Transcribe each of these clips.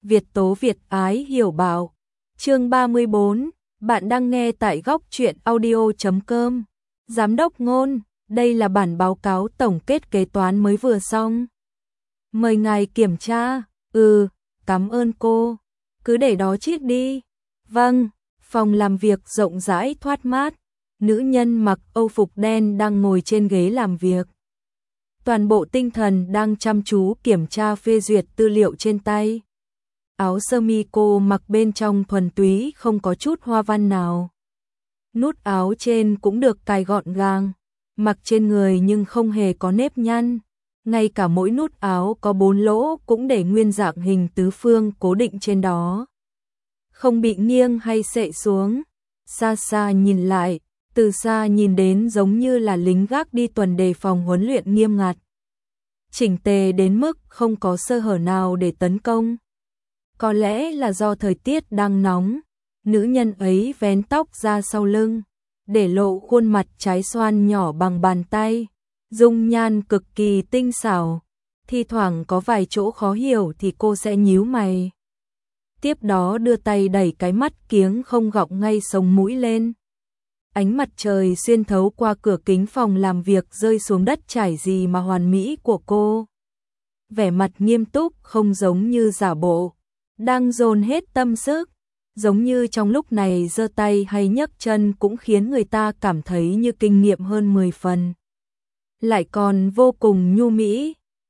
Việt tố Việt ái hiểu bảo. Chương 34, bạn đang nghe tại góc truyện audio.com. Giám đốc Ngôn, đây là bản báo cáo tổng kết kế toán mới vừa xong. Mời ngài kiểm tra. Cảm ơn cô. Cứ để đó chiếc đi. Vâng, phòng làm việc rộng rãi thoát mát. Nữ nhân mặc âu phục đen đang ngồi trên ghế làm việc. Toàn bộ tinh thần đang chăm chú kiểm tra phê duyệt tư liệu trên tay. Áo sơ mi cô mặc bên trong thuần túy không có chút hoa văn nào. Nút áo trên cũng được cài gọn gàng, mặc trên người nhưng không hề có nếp nhăn. Ngay cả mỗi nút áo có 4 lỗ cũng để nguyên dạng hình tứ phương cố định trên đó, không bị nghiêng hay xệ xuống. Xa xa nhìn lại, từ xa nhìn đến giống như là lính gác đi tuần đề phòng huấn luyện nghiêm ngặt, chỉnh tề đến mức không có sơ hở nào để tấn công. Có lẽ là do thời tiết đang nóng, nữ nhân ấy vén tóc ra sau lưng, để lộ khuôn mặt trái xoan nhỏ bằng bàn tay, dung nhan cực kỳ tinh xảo. Thi thoảng có vài chỗ khó hiểu thì cô sẽ nhíu mày, tiếp đó đưa tay đẩy cái mắt kiếng không gọng ngay sống mũi lên. Ánh mặt trời xuyên thấu qua cửa kính phòng làm việc rơi xuống đất trải gì mà hoàn mỹ của cô. Vẻ mặt nghiêm túc không giống như giả bộ, đang dồn hết tâm sức, giống như trong lúc này giơ tay hay nhấc chân cũng khiến người ta cảm thấy như kinh nghiệm hơn 10 phần. Lại còn vô cùng nhu mỹ.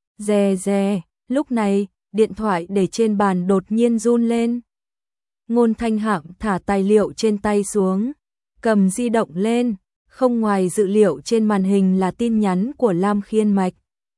Rè rè, lúc này, điện thoại để trên bàn đột nhiên run lên. Ngôn Thanh Hạm thả tài liệu trên tay xuống, cầm di động lên, không ngoài dự liệu trên màn hình là tin nhắn của Lam Khiên Mạch.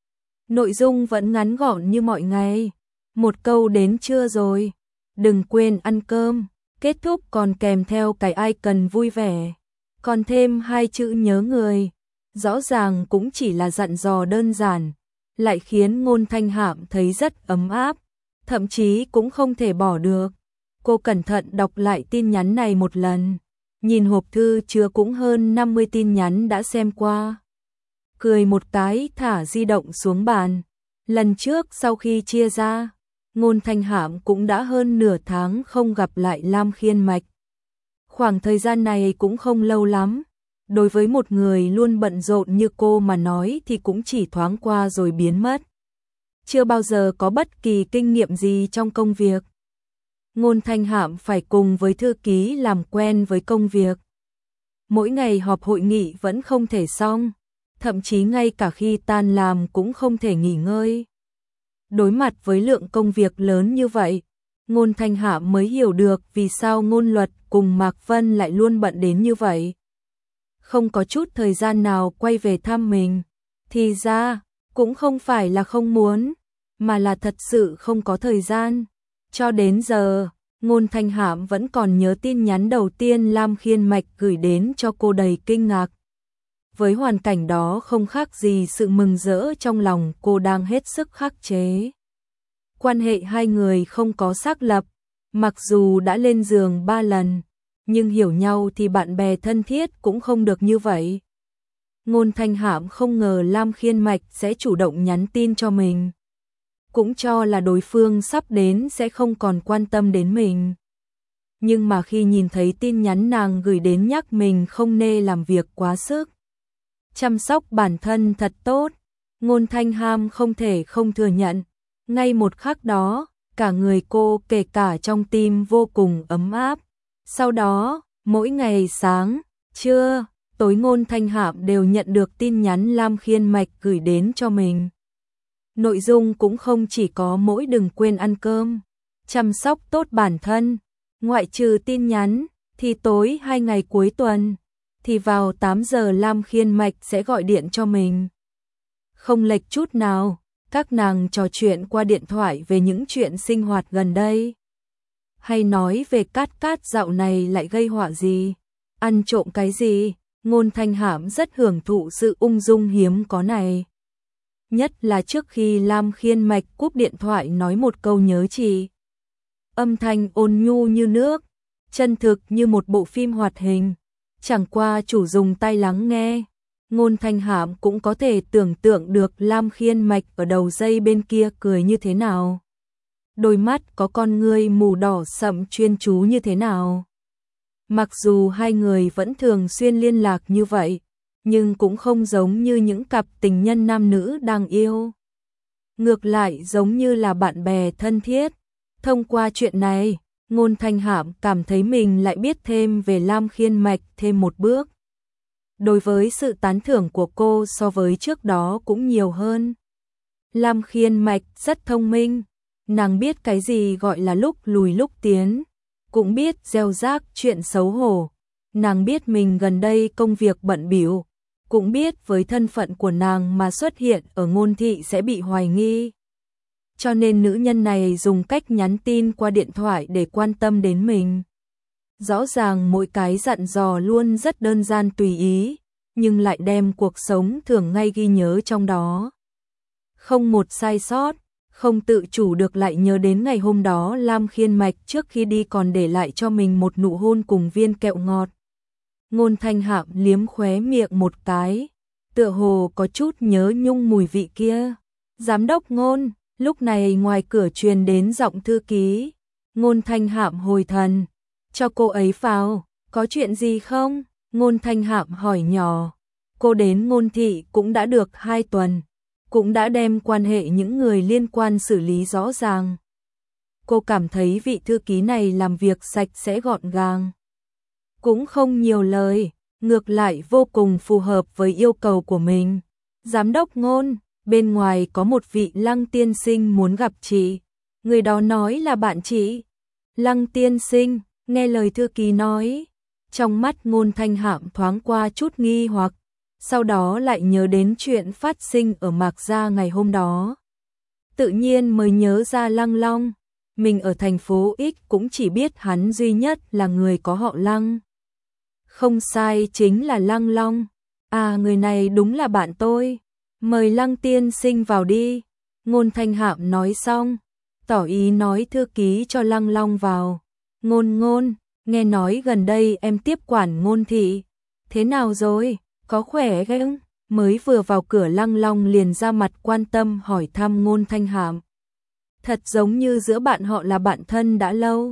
Nội dung vẫn ngắn gọn như mọi ngày. Một câu đến trưa rồi, đừng quên ăn cơm. Kết thúc còn kèm theo cái icon vui vẻ, còn thêm 2 chữ nhớ người. Rõ ràng cũng chỉ là dặn dò đơn giản, lại khiến Ngôn Thanh Hạm thấy rất ấm áp, thậm chí cũng không thể bỏ được. Cô cẩn thận đọc lại tin nhắn này một lần, nhìn hộp thư chứa cũng hơn 50 tin nhắn đã xem qua. Cười một cái thả di động xuống bàn. Lần trước sau khi chia ra, Ngôn Thanh Hạm cũng đã hơn nửa tháng không gặp lại Lam Khiên Mạch. Khoảng thời gian này cũng không lâu lắm, đối với một người luôn bận rộn như cô mà nói thì cũng chỉ thoáng qua rồi biến mất. Chưa bao giờ có bất kỳ kinh nghiệm gì trong công việc. Ngôn Thanh Hạm phải cùng với thư ký làm quen với công việc. Mỗi ngày họp hội nghị vẫn không thể xong, thậm chí ngay cả khi tan làm cũng không thể nghỉ ngơi. Đối mặt với lượng công việc lớn như vậy, Ngôn Thanh Hạm mới hiểu được vì sao Ngôn Luật cùng Mạc Vân lại luôn bận đến như vậy. Không có chút thời gian nào quay về thăm mình. Thì ra, cũng không phải là không muốn, mà là thật sự không có thời gian. Cho đến giờ, Ngôn Thanh Hạm vẫn còn nhớ tin nhắn đầu tiên Lam Khiên Mạch gửi đến cho cô đầy kinh ngạc. Với hoàn cảnh đó không khác gì sự mừng rỡ trong lòng cô đang hết sức khắc chế. Quan hệ hai người không có xác lập, mặc dù đã lên giường 3 lần, nhưng hiểu nhau thì bạn bè thân thiết cũng không được như vậy. Ngôn Thanh Hạm không ngờ Lam Khiên Mạch sẽ chủ động nhắn tin cho mình, cũng cho là đối phương sắp đến sẽ không còn quan tâm đến mình. Nhưng mà khi nhìn thấy tin nhắn nàng gửi đến nhắc mình không nên làm việc quá sức, chăm sóc bản thân thật tốt, Ngôn Thanh Hạm không thể không thừa nhận. Ngay một khắc đó, cả người cô kể cả trong tim vô cùng ấm áp. Sau đó, mỗi ngày sáng, trưa, tối Ngôn Thanh Hạm đều nhận được tin nhắn Lam Khiên Mạch gửi đến cho mình. Nội dung cũng không chỉ có mỗi đừng quên ăn cơm, chăm sóc tốt bản thân. Ngoại trừ tin nhắn, thì tối 2 ngày cuối tuần, thì vào 8 giờ Lam Khiên Mạch sẽ gọi điện cho mình. Không lệch chút nào, các nàng trò chuyện qua điện thoại về những chuyện sinh hoạt gần đây. Hay nói về Cát Cát dạo này lại gây họa gì, ăn trộm cái gì. Ngôn Thanh Hạm rất hưởng thụ sự ung dung hiếm có này. Nhất là trước khi Lam Khiên Mạch cúp điện thoại nói một câu nhớ chị. Âm thanh ôn nhu như nước, chân thực như một bộ phim hoạt hình. Chẳng qua chủ dùng tai lắng nghe, Ngôn Thanh Hạm cũng có thể tưởng tượng được Lam Khiên Mạch ở đầu dây bên kia cười như thế nào. đôi mắt có con ngươi mù đỏ sậm chuyên chú như thế nào. Mặc dù hai người vẫn thường xuyên liên lạc như vậy, nhưng cũng không giống như những cặp tình nhân nam nữ đang yêu. Ngược lại giống như là bạn bè thân thiết. Thông qua chuyện này, Ngôn Thanh Hạm cảm thấy mình lại biết thêm về Lam Khiên Mạch thêm một bước. Đối với sự tán thưởng của cô so với trước đó cũng nhiều hơn. Lam Khiên Mạch rất thông minh, nàng biết cái gì gọi là lúc lùi lúc tiến, cũng biết gieo rắc chuyện xấu hổ. Nàng biết mình gần đây công việc bận bịu, cũng biết với thân phận của nàng mà xuất hiện ở Ngôn thị sẽ bị hoài nghi. Cho nên nữ nhân này dùng cách nhắn tin qua điện thoại để quan tâm đến mình. Rõ ràng mỗi cái dặn dò luôn rất đơn giản tùy ý, nhưng lại đem cuộc sống thường ngay ghi nhớ trong đó. Không một sai sót, không tự chủ được lại nhớ đến ngày hôm đó Lam Khiên Mạch trước khi đi còn để lại cho mình một nụ hôn cùng viên kẹo ngọt. Ngôn Thanh Hạm liếm khóe miệng một cái, tựa hồ có chút nhớ nhung mùi vị kia. Giám đốc Ngôn, lúc này ngoài cửa truyền đến giọng thư ký. Ngôn Thanh Hạm hồi thần, cho cô ấy vào, có chuyện gì không? Ngôn Thanh Hạm hỏi nhỏ. Cô đến Ngôn thị cũng đã được 2 tuần, cũng đã đem quan hệ những người liên quan xử lý rõ ràng. Cô cảm thấy vị thư ký này làm việc sạch sẽ gọn gàng, cũng không nhiều lời, ngược lại vô cùng phù hợp với yêu cầu của mình. Giám đốc Ngôn, bên ngoài có một vị Lăng tiên sinh muốn gặp chị. Người đó nói là bạn chị. Lăng tiên sinh, nghe lời thư ký nói, trong mắt Ngôn Thanh Hạm thoáng qua chút nghi hoặc, sau đó lại nhớ đến chuyện phát sinh ở Mạc Gia ngày hôm đó. Tự nhiên mới nhớ ra Lăng Long, mình ở thành phố X cũng chỉ biết hắn duy nhất là người có họ Lăng. Không sai, chính là Lăng Long. À, người này đúng là bạn tôi. Mời Lăng tiên sinh vào đi. Ngôn Thanh Hạm nói xong, tỏ ý nói thư ký cho Lăng Long vào. Ngôn, nghe nói gần đây em tiếp quản Ngôn thị. Thế nào rồi, có khỏe không? Mới vừa vào cửa Lăng Long liền ra mặt quan tâm hỏi thăm Ngôn Thanh Hạm. Thật giống như giữa bạn họ là bạn thân đã lâu.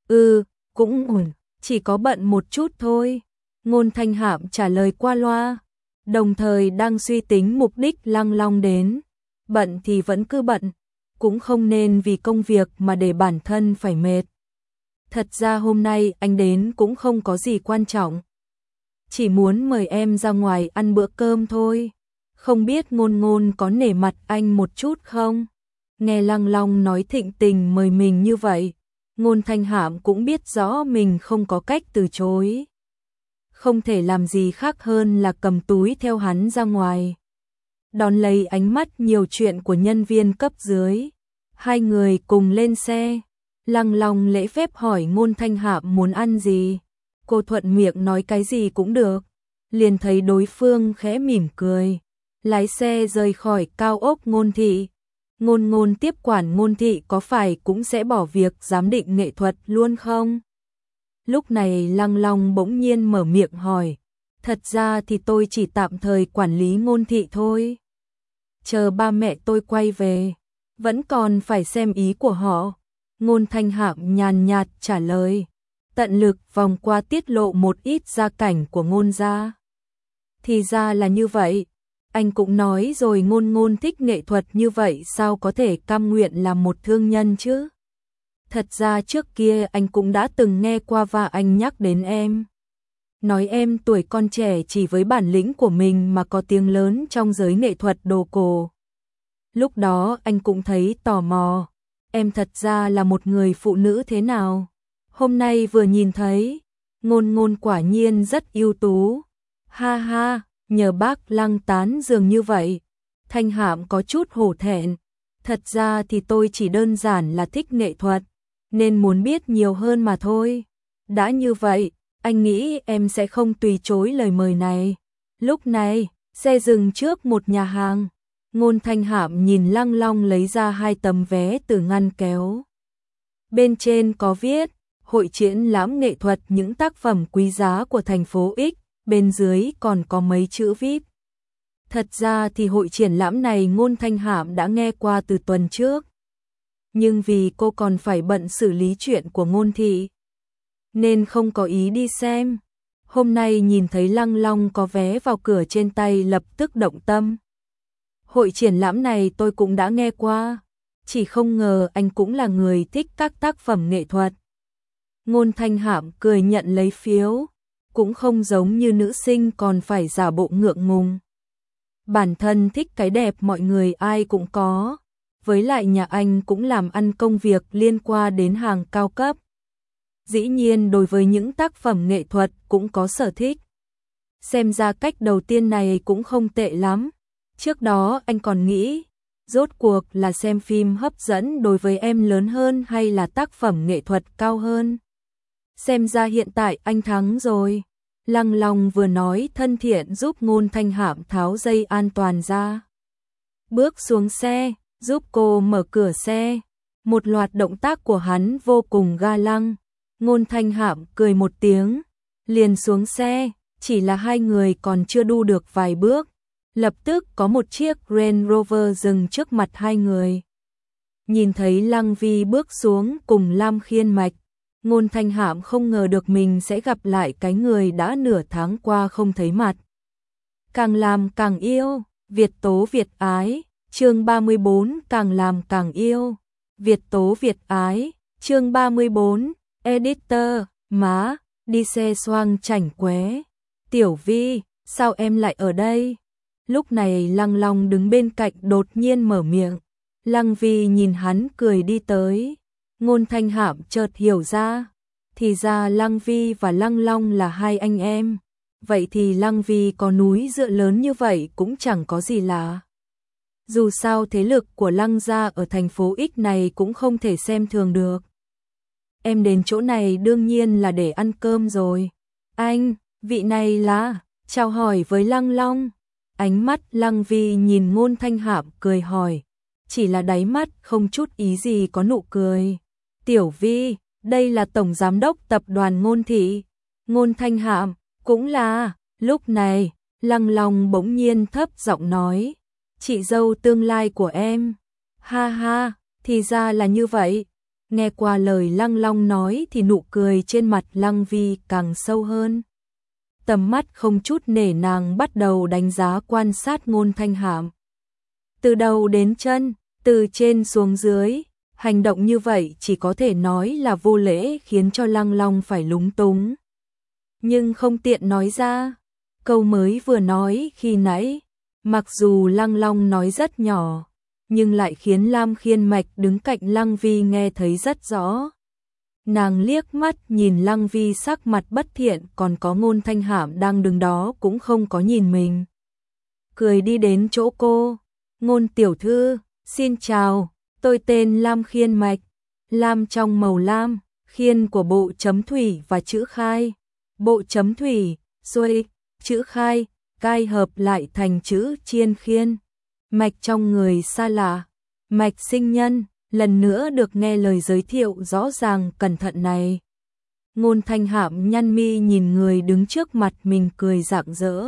Cũng ổn, chỉ có bận một chút thôi. Ngôn Thanh Hạm trả lời qua loa, đồng thời đang suy tính mục đích Lăng Long đến. Bận thì vẫn cứ bận, cũng không nên vì công việc mà để bản thân phải mệt. Thật ra hôm nay anh đến cũng không có gì quan trọng, chỉ muốn mời em ra ngoài ăn bữa cơm thôi. Không biết Ngôn có nể mặt anh một chút không? Nghe Lăng Long nói thịnh tình mời mình như vậy, Ngôn Thanh Hạm cũng biết rõ mình không có cách từ chối. Không thể làm gì khác hơn là cầm túi theo hắn ra ngoài. Đón lấy ánh mắt nhiều chuyện của nhân viên cấp dưới, hai người cùng lên xe. Lăng Long lễ phép hỏi Ngôn Thanh Hạm muốn ăn gì. Cô thuận miệng nói cái gì cũng được. Liền thấy đối phương khẽ mỉm cười, lái xe rời khỏi cao ốc Ngôn thị. Ngôn tiếp quản Ngôn thị có phải cũng sẽ bỏ việc giám định nghệ thuật luôn không? Lúc này Lăng Long bỗng nhiên mở miệng hỏi. Thật ra thì tôi chỉ tạm thời quản lý Ngôn thị thôi. Chờ ba mẹ tôi quay về, vẫn còn phải xem ý của họ. Ngôn Thanh Hạm nhàn nhạt trả lời, tận lực vòng qua tiết lộ một ít gia cảnh của Ngôn gia. Thì ra là như vậy, anh cũng nói rồi Ngôn thích nghệ thuật như vậy sao có thể cam nguyện làm một thương nhân chứ? Thật ra trước kia anh cũng đã từng nghe qua và anh nhắc đến em. Nói em tuổi còn trẻ chỉ với bản lĩnh của mình mà có tiếng lớn trong giới nghệ thuật đồ cổ. Lúc đó anh cũng thấy tò mò, em thật ra là một người phụ nữ thế nào? Hôm nay vừa nhìn thấy, Ngôn quả nhiên rất ưu tú. Ha ha, nhờ bác Lăng tán dường như vậy. Thanh Hạm có chút hổ thẹn. Thật ra thì tôi chỉ đơn giản là thích nghệ thuật, nên muốn biết nhiều hơn mà thôi. Đã như vậy, anh nghĩ em sẽ không từ chối lời mời này. Lúc này, xe dừng trước một nhà hàng. Ngôn Thanh Hạm nhìn Lăng Long lấy ra 2 tấm vé từ ngăn kéo. Bên trên có viết, hội triển lãm nghệ thuật những tác phẩm quý giá của thành phố X, bên dưới còn có mấy chữ VIP. Thật ra thì hội triển lãm này Ngôn Thanh Hạm đã nghe qua từ tuần trước. nhưng vì cô còn phải bận xử lý chuyện của Ngôn thị, nên không có ý đi xem. Hôm nay nhìn thấy Lăng Long có vé vào cửa trên tay lập tức động tâm. Hội triển lãm này tôi cũng đã nghe qua, chỉ không ngờ anh cũng là người thích các tác phẩm nghệ thuật. Ngôn Thanh Hạm cười nhận lấy phiếu, cũng không giống như nữ sinh còn phải giả bộ ngượng ngùng. Bản thân thích cái đẹp mọi người ai cũng có, với lại nhà anh cũng làm ăn công việc liên quan đến hàng cao cấp. Dĩ nhiên đối với những tác phẩm nghệ thuật cũng có sở thích. Xem ra cách đầu tiên này cũng không tệ lắm. Trước đó anh còn nghĩ, rốt cuộc là xem phim hấp dẫn đối với em lớn hơn hay là tác phẩm nghệ thuật cao hơn. Xem ra hiện tại anh thắng rồi. Lăng Long vừa nói thân thiện giúp Ngôn Thanh Hạm tháo dây an toàn ra. Bước xuống xe, giúp cô mở cửa xe. Một loạt động tác của hắn vô cùng ga lăng. Ngôn Thanh Hạm cười một tiếng, liền xuống xe, chỉ là hai người còn chưa đu được vài bước. Lập tức có một chiếc Range Rover dừng trước mặt hai người. Nhìn thấy Lăng Vi bước xuống cùng Lam Khiên Mạch, Ngôn Thanh Hạm không ngờ được mình sẽ gặp lại cái người đã nửa tháng qua không thấy mặt. Càng làm càng yêu, Việt tố Việt ái, chương 34 càng làm càng yêu, Việt tố Việt ái, chương 34, editor, má, đi xe xoang chảnh qué. Tiểu Vi, sao em lại ở đây? Lúc này Lăng Long đứng bên cạnh đột nhiên mở miệng. Lăng Vi nhìn hắn cười đi tới. Ngôn Thanh Hạm chợt hiểu ra, thì ra Lăng Vi và Lăng Long là hai anh em. Vậy thì Lăng Vi có núi dựa lớn như vậy cũng chẳng có gì lạ. Dù sao thế lực của Lăng gia ở thành phố X này cũng không thể xem thường được. Em đến chỗ này đương nhiên là để ăn cơm rồi. Anh, vị này là, chào hỏi với Lăng Long. Ánh mắt Lăng Vi nhìn Ngôn Thanh Hạm cười hỏi, chỉ là đáy mắt không chút ý gì có nụ cười. Tiểu Vi, đây là tổng giám đốc tập đoàn Ngôn thị. Ngôn Thanh Hạm, cũng là. Lúc này, Lăng Long bỗng nhiên thấp giọng nói, chị dâu tương lai của em. Ha ha, thì ra là như vậy. Nghe qua lời Lăng Long nói thì nụ cười trên mặt Lăng Vi càng sâu hơn. Tầm mắt không chút nể nang bắt đầu đánh giá quan sát Ngôn Thanh Hạm. Từ đầu đến chân, từ trên xuống dưới, hành động như vậy chỉ có thể nói là vô lễ khiến cho Lăng Long phải lúng túng. Nhưng không tiện nói ra, câu mới vừa nói khi nãy, mặc dù Lăng Long nói rất nhỏ, nhưng lại khiến Lam Khiên Mạch đứng cạnh Lăng Vi nghe thấy rất rõ. Nàng liếc mắt nhìn Lăng Vi sắc mặt bất thiện, còn có Ngôn Thanh Hạm đang đứng đó cũng không có nhìn mình. Cười đi đến chỗ cô. Ngôn tiểu thư, xin chào, tôi tên Lam Khiên Mạch. Lam trong màu lam, khiên của bộ chấm thủy và chữ khai. Bộ chấm thủy, xuôi, chữ khai, cai hợp lại thành chữ chiên khiên. Mạch trong người xa lạ, mạch sinh nhân. Lần nữa được nghe lời giới thiệu rõ ràng cẩn thận này. Ngôn Thanh Hạm nhăn mi nhìn người đứng trước mặt mình cười rạng rỡ.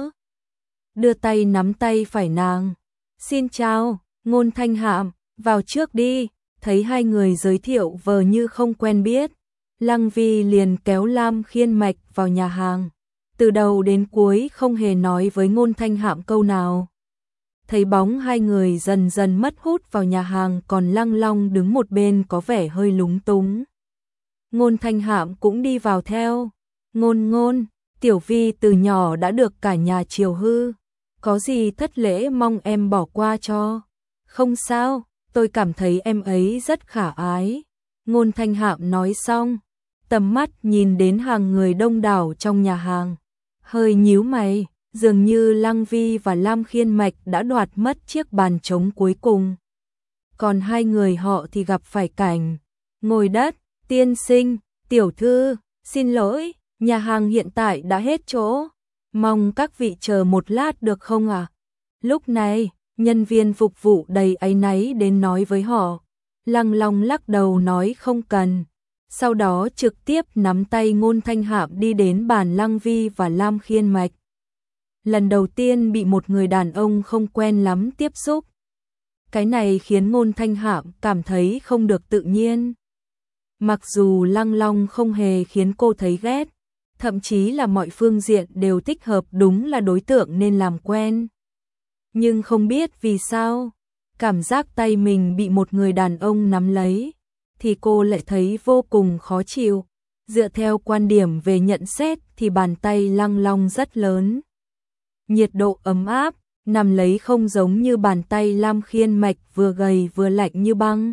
Đưa tay nắm tay phải nàng. Xin chào, Ngôn Thanh Hạm, vào trước đi. Thấy hai người giới thiệu vờ như không quen biết. Lăng Vi liền kéo Lam Khiên Mạch vào nhà hàng. Từ đầu đến cuối không hề nói với Ngôn Thanh Hạm câu nào. Thấy bóng hai người dần dần mất hút vào nhà hàng, còn Lăng Long đứng một bên có vẻ hơi lúng túng. Ngôn Thanh Hạm cũng đi vào theo. Ngôn, Tiểu Vi từ nhỏ đã được cả nhà chiều hư. Có gì thất lễ mong em bỏ qua cho. Không sao, tôi cảm thấy em ấy rất khả ái. Ngôn Thanh Hạm nói xong, tầm mắt nhìn đến hàng người đông đảo trong nhà hàng. Hơi nhíu mày. Dường như Lăng Vi và Lam Khiên Mạch đã đoạt mất chiếc bàn trống cuối cùng. Còn hai người họ thì gặp phải cảnh ngồi đất. Tiên sinh, tiểu thư, xin lỗi, nhà hàng hiện tại đã hết chỗ. Mong các vị chờ một lát được không ạ? Lúc này, nhân viên phục vụ đầy áy náy đến nói với họ. Lăng Long lắc đầu nói không cần. Sau đó trực tiếp nắm tay Ngôn Thanh Hạm đi đến bàn Lăng Vi và Lam Khiên Mạch. Lần đầu tiên bị một người đàn ông không quen lắm tiếp xúc. Cái này khiến Ngôn Thanh Hạm cảm thấy không được tự nhiên. Mặc dù Lăng Long không hề khiến cô thấy ghét, thậm chí là mọi phương diện đều thích hợp, đúng là đối tượng nên làm quen. Nhưng không biết vì sao, cảm giác tay mình bị một người đàn ông nắm lấy, thì cô lại thấy vô cùng khó chịu. Dựa theo quan điểm về nhận xét thì bàn tay Lăng Long rất lớn. Nhiệt độ ấm áp, nằm lấy không giống như bàn tay Lam Khiên Mạch vừa gầy vừa lạnh như băng.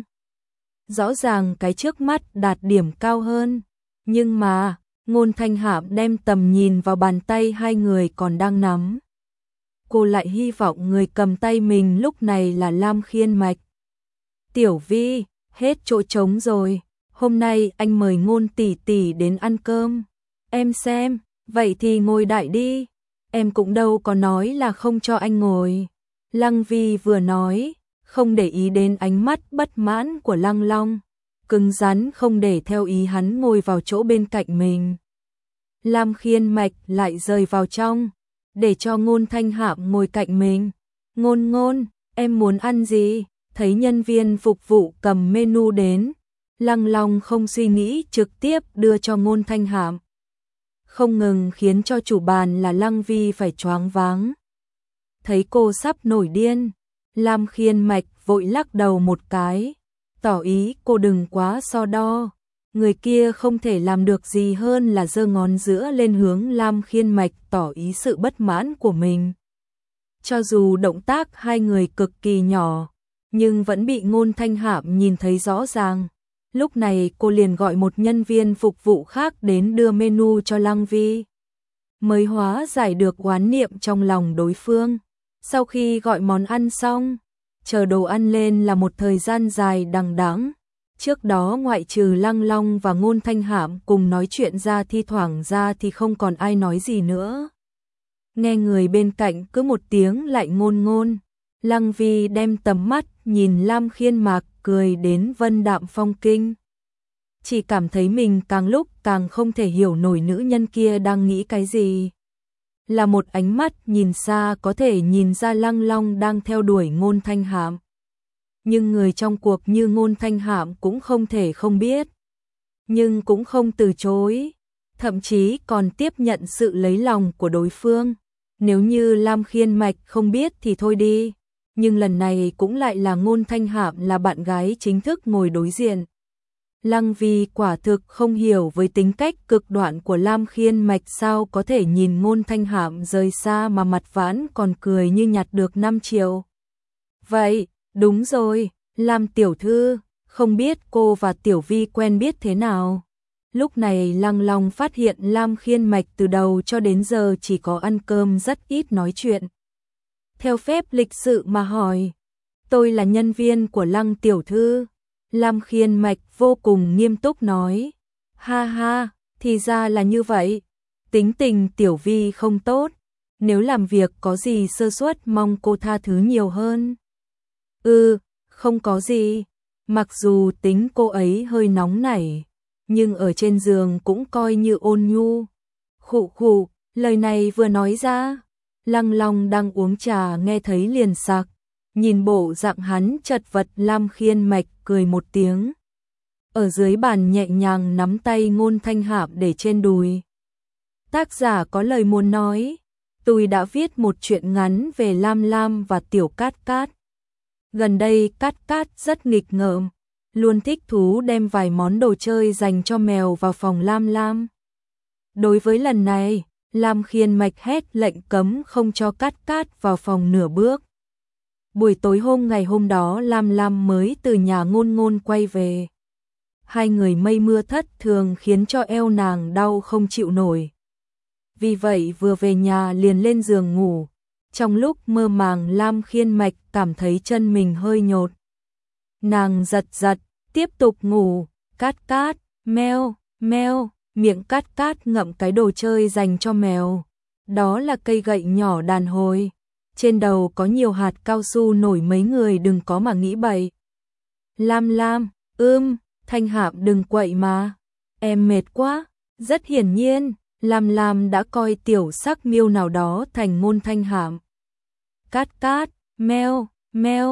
Rõ ràng cái trước mắt đạt điểm cao hơn, nhưng mà Ngôn Thanh Hạm đem tầm nhìn vào bàn tay hai người còn đang nắm. Cô lại hy vọng người cầm tay mình lúc này là Lam Khiên Mạch. Tiểu Vi, hết chỗ trống rồi, hôm nay anh mời Ngôn tỷ tỷ đến ăn cơm. Em xem, vậy thì ngồi đại đi, em cũng đâu có nói là không cho anh ngồi. Lăng Vi vừa nói, không để ý đến ánh mắt bất mãn của Lăng Long, cứng rắn không để theo ý hắn ngồi vào chỗ bên cạnh mình. Lam Khiên Mạch lại rời vào trong, để cho Ngôn Thanh Hạm ngồi cạnh mình. Ngôn, em muốn ăn gì? Thấy nhân viên phục vụ cầm menu đến, Lăng Long không suy nghĩ trực tiếp đưa cho Ngôn Thanh Hạm. Không ngừng khiến cho chủ bàn là Lăng Vi phải choáng váng. Thấy cô sắp nổi điên, Lam Khiên Mạch vội lắc đầu một cái, tỏ ý cô đừng quá so đo. Người kia không thể làm được gì hơn là giơ ngón giữa lên hướng Lam Khiên Mạch tỏ ý sự bất mãn của mình. Cho dù động tác hai người cực kỳ nhỏ, nhưng vẫn bị Ngôn Thanh Hạm nhìn thấy rõ ràng. Lúc này cô liền gọi một nhân viên phục vụ khác đến đưa menu cho Lăng Vi, mới hóa giải được oán niệm trong lòng đối phương. Sau khi gọi món ăn xong, chờ đồ ăn lên là một thời gian dài đằng đẵng. Trước đó ngoại trừ Lăng Long và Ngôn Thanh Hạm cùng nói chuyện ra, thi thoảng ra thì không còn ai nói gì nữa. Nghe người bên cạnh cứ một tiếng lại ngôn, Lăng Vi đem tầm mắt nhìn Lam Khiên Mạc cười đến vân đạm phong kinh. Chỉ cảm thấy mình càng lúc càng không thể hiểu nổi nữ nhân kia đang nghĩ cái gì. Là một ánh mắt nhìn xa có thể nhìn ra Lăng Long đang theo đuổi Ngôn Thanh Hạm. Nhưng người trong cuộc như Ngôn Thanh Hạm cũng không thể không biết. Nhưng cũng không từ chối, thậm chí còn tiếp nhận sự lấy lòng của đối phương. Nếu như Lam Khiên Mạch không biết thì thôi đi, nhưng lần này cũng lại là Ngôn Thanh Hạm là bạn gái chính thức ngồi đối diện. Lăng Vi quả thực không hiểu với tính cách cực đoan của Lam Khiên Mạch sao có thể nhìn Ngôn Thanh Hạm rời xa mà mặt vãn còn cười như nhặt được 5 triệu. Vậy, đúng rồi, Lam tiểu thư, không biết cô và Tiểu Vi quen biết thế nào? Lúc này Lăng Long phát hiện Lam Khiên Mạch từ đầu cho đến giờ chỉ có ăn cơm rất ít nói chuyện. Theo phép lịch sự mà hỏi, tôi là nhân viên của Lăng tiểu thư. Lam Khiên Mạch vô cùng nghiêm túc nói, ha ha, thì ra là như vậy. Tính tình Tiểu Vi không tốt, nếu làm việc có gì sơ suất mong cô tha thứ nhiều hơn. Không có gì, mặc dù tính cô ấy hơi nóng nảy, nhưng ở trên giường cũng coi như ôn nhu. Khụ, lời này vừa nói ra, Lăng Long đang uống trà nghe thấy liền sặc, nhìn bộ dạng hắn chật vật. Lam Khiên Mạch cười một tiếng, ở dưới bàn nhẹ nhàng nắm tay Ngôn Thanh Hạm để trên đùi. Tác giả có lời muốn nói, tôi đã viết một truyện ngắn về Lam Lam và Tiểu Cát Cát. Gần đây Cát Cát rất nghịch ngợm, luôn thích thú đem vài món đồ chơi dành cho mèo vào phòng Lam Lam. Đối với lần này, Lam Khiên Mạch hét lệnh cấm không cho Cát Cát vào phòng nửa bước. Buổi tối ngày hôm đó Lam Lam mới từ nhà Ngôn quay về. Hai người mây mưa thất thường khiến cho eo nàng đau không chịu nổi. Vì vậy vừa về nhà liền lên giường ngủ. Trong lúc mơ màng Lam Khiên Mạch cảm thấy chân mình hơi nhột. Nàng giật, tiếp tục ngủ. Cát Cát, meo, miệng Cát Cát ngậm cái đồ chơi dành cho mèo. Đó là cây gậy nhỏ đàn hồi. Trên đầu có nhiều hạt cao su nổi, mấy người đừng có mà nghĩ bậy. Lam, Thanh Hạm đừng quậy mà. Em mệt quá. Rất hiển nhiên, Lam đã coi tiểu sắc miêu nào đó thành Ngôn Thanh Hạm. Cát Cát, meo,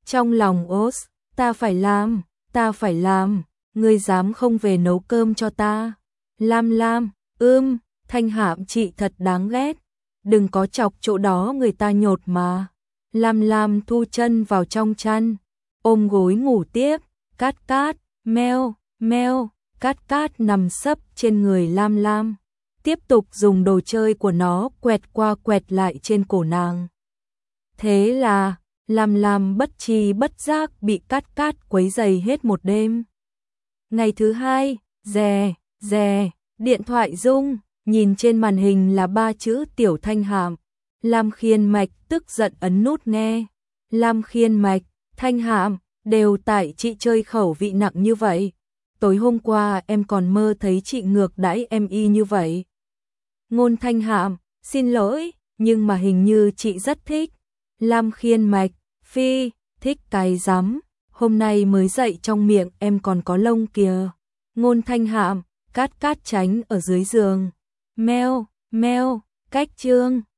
Trong lòng ốt, ta phải làm, ngươi dám không về nấu cơm cho ta. Lam Lam, Thanh Hạm chị thật đáng ghét, đừng có chọc chỗ đó người ta nhột mà. Lam Lam thu chân vào trong chăn, ôm gối ngủ tiếp, Cát Cát, meo, meo, Cát Cát nằm sấp trên người Lam Lam, tiếp tục dùng đồ chơi của nó quẹt qua quẹt lại trên cổ nàng. Thế là, Lam Lam bất tri bất giác bị Cát Cát quấy rầy hết một đêm. Ngày thứ hai, rè, điện thoại rung, nhìn trên màn hình là 3 chữ Tiểu Thanh Hạm. Lam Khiên Mạch tức giận ấn nút nghe. Lam Khiên Mạch, Thanh Hạm, đều tại chị chơi khẩu vị nặng như vậy. Tối hôm qua em còn mơ thấy chị ngược đãi em y như vậy. Ngôn Thanh Hạm, xin lỗi, nhưng mà hình như chị rất thích. Lam Khiên Mạch, phi, thích cái rắm, hôm nay mới dậy trong miệng em còn có lông kìa. Ngôn Thanh Hạm, Cát Cát tránh ở dưới giường. Meo, meo, cách chương.